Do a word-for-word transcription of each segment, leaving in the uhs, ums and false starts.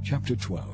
Chapter twelve.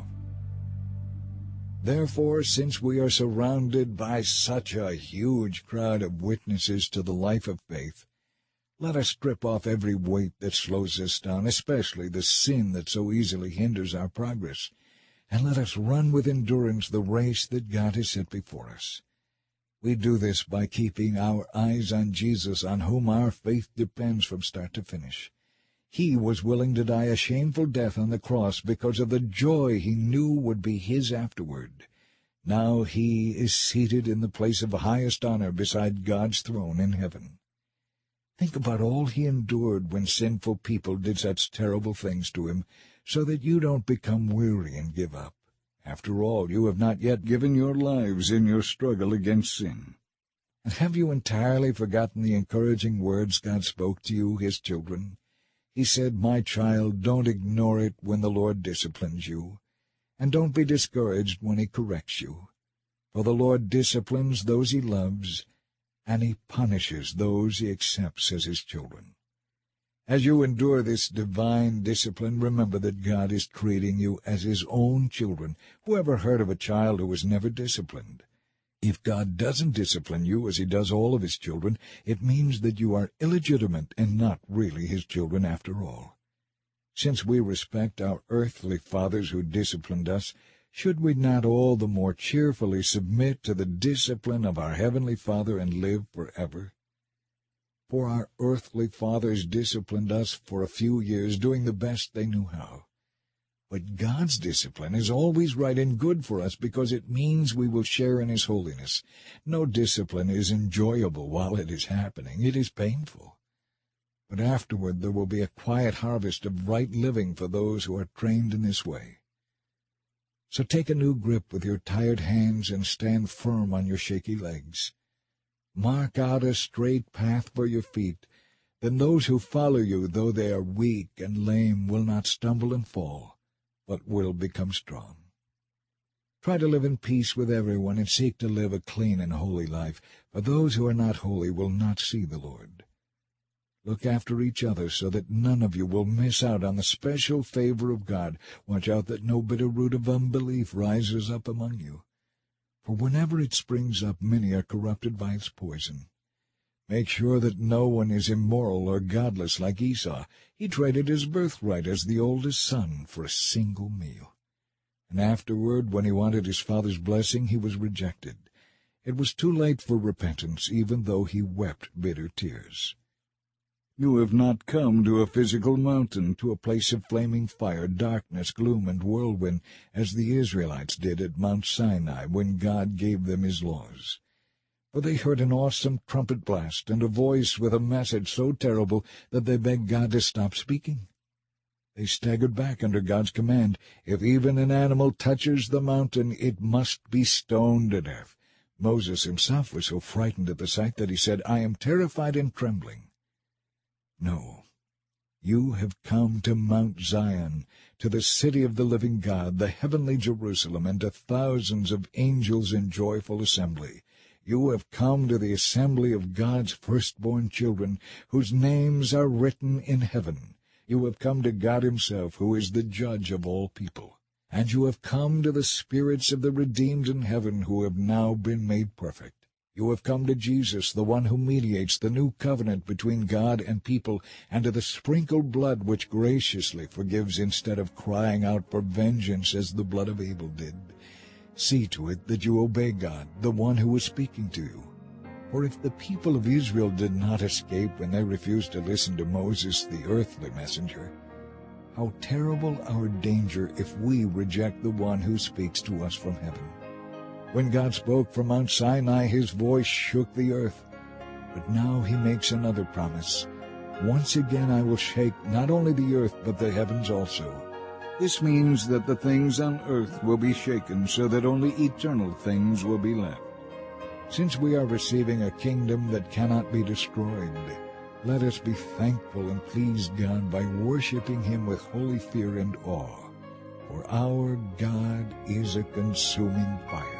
Therefore, since we are surrounded by such a huge crowd of witnesses to the life of faith, let us strip off every weight that slows us down, especially the sin that so easily hinders our progress, and let us run with endurance the race that God has set before us. We do this by keeping our eyes on Jesus, on whom our faith depends from start to finish. He was willing to die a shameful death on the cross because of the joy he knew would be his afterward. Now he is seated in the place of highest honor beside God's throne in heaven. Think about all he endured when sinful people did such terrible things to him, so that you don't become weary and give up. After all, you have not yet given your lives in your struggle against sin. And have you entirely forgotten the encouraging words God spoke to you, his children? He said, "My child, don't ignore it when the Lord disciplines you, and don't be discouraged when he corrects you. For the Lord disciplines those he loves, and he punishes those he accepts as his children." As you endure this divine discipline, remember that God is treating you as his own children. Who ever heard of a child who was never disciplined? If God doesn't discipline you as he does all of his children, it means that you are illegitimate and not really his children after all. Since we respect our earthly fathers who disciplined us, should we not all the more cheerfully submit to the discipline of our heavenly Father and live forever? For our earthly fathers disciplined us for a few years, doing the best they knew how. But God's discipline is always right and good for us because it means we will share in his holiness. No discipline is enjoyable while it is happening. It is painful. But afterward there will be a quiet harvest of right living for those who are trained in this way. So take a new grip with your tired hands and stand firm on your shaky legs. Mark out a straight path for your feet. Then those who follow you, though they are weak and lame, will not stumble and fall, but will become strong. Try to live in peace with everyone and seek to live a clean and holy life, for those who are not holy will not see the Lord. Look after each other so that none of you will miss out on the special favor of God. Watch out that no bitter root of unbelief rises up among you. For whenever it springs up, many are corrupted by its poison. Make sure that no one is immoral or godless like Esau. He traded his birthright as the oldest son for a single meal. And afterward, when he wanted his father's blessing, he was rejected. It was too late for repentance, even though he wept bitter tears. You have not come to a physical mountain, to a place of flaming fire, darkness, gloom, and whirlwind, as the Israelites did at Mount Sinai when God gave them his laws. For they heard an awesome trumpet blast and a voice with a message so terrible that they begged God to stop speaking. They staggered back under God's command. If even an animal touches the mountain, it must be stoned to death. Moses himself was so frightened at the sight that he said, "I am terrified and trembling." No, you have come to Mount Zion, to the city of the living God, the heavenly Jerusalem, and to thousands of angels in joyful assembly. You have come to the assembly of God's firstborn children, whose names are written in heaven. You have come to God himself, who is the judge of all people. And you have come to the spirits of the redeemed in heaven, who have now been made perfect. You have come to Jesus, the one who mediates the new covenant between God and people, and to the sprinkled blood which graciously forgives instead of crying out for vengeance as the blood of Abel did. See to it that you obey God, the one who is speaking to you. For if the people of Israel did not escape when they refused to listen to Moses, the earthly messenger, how terrible our danger if we reject the one who speaks to us from heaven. When God spoke from Mount Sinai, his voice shook the earth. But now he makes another promise. Once again I will shake not only the earth, but the heavens also. This means that the things on earth will be shaken, so that only eternal things will be left. Since we are receiving a kingdom that cannot be destroyed, let us be thankful and please God by worshiping him with holy fear and awe. For our God is a consuming fire.